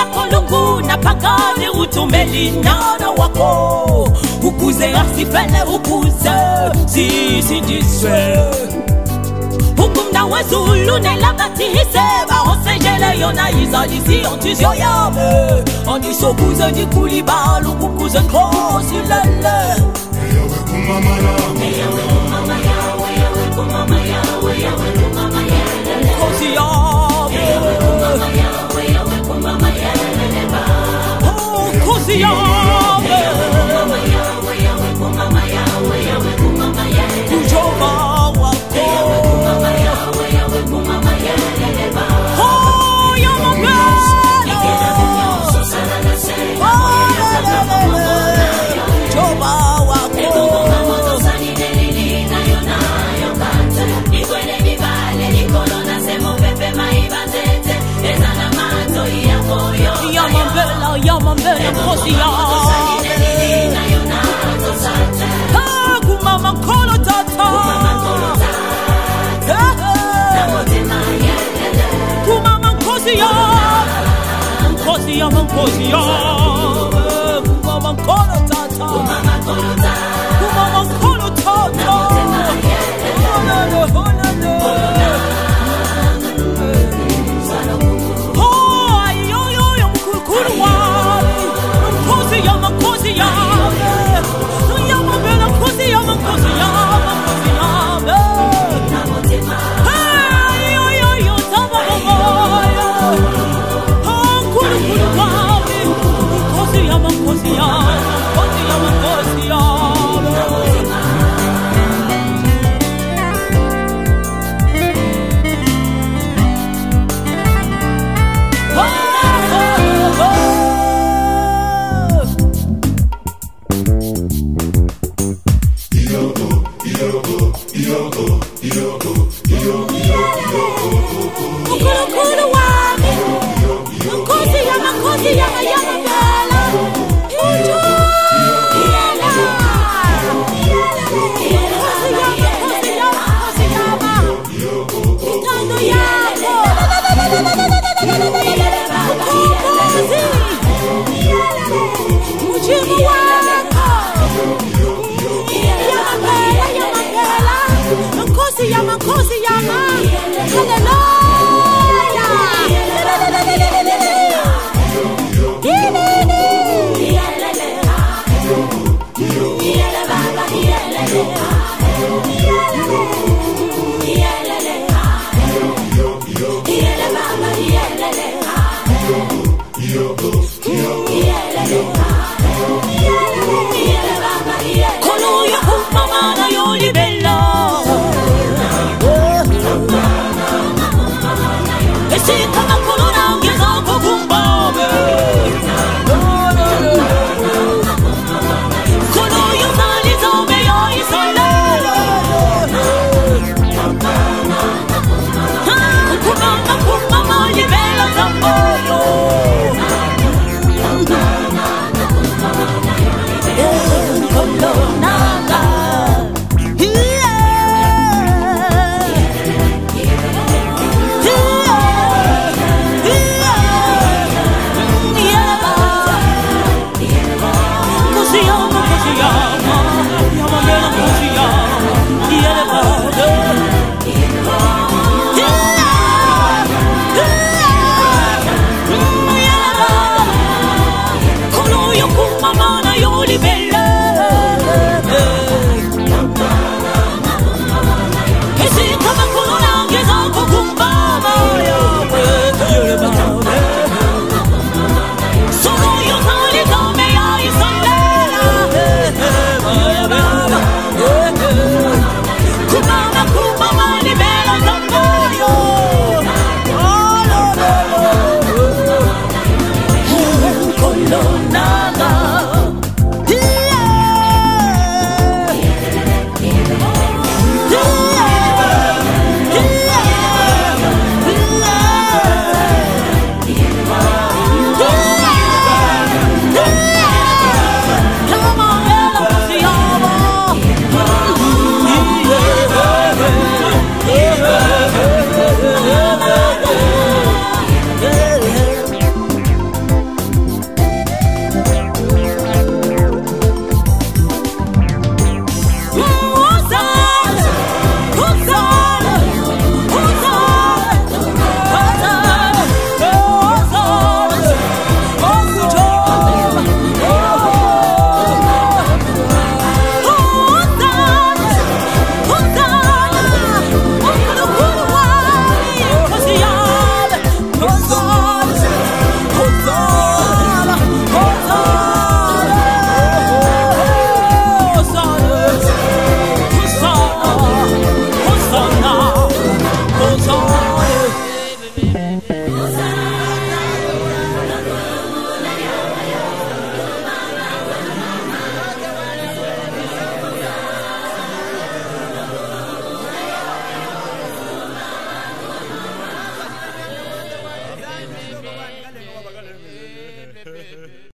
yako lungu na pagani utumeli nyana wako ukuze asifele ukuze sisi jiswe hukumna wezulu nelagati hiseba osejele yona izalisi ontisyo yame onisokuze ndikulibalu kukuze nkosi lele kumama yawe yawe kumama yawe yawe kumama yawe yawe kumama yawe kosi yawe yawe kumama yawe yawe kumama yawe ba oh kosi yawe kumama yawe yawe kumama yawe yawe kumama yawe kujoba wako yawe kumama yawe yawe kumama yawe ba oh yama ikera kunyoso sana na se kujoba Yamambela kosi ya kumama kolo tata kumama kosi ya kosi ya kosi ya kumama kolo tata kumama kolo tata Mama na yoli bella bébé.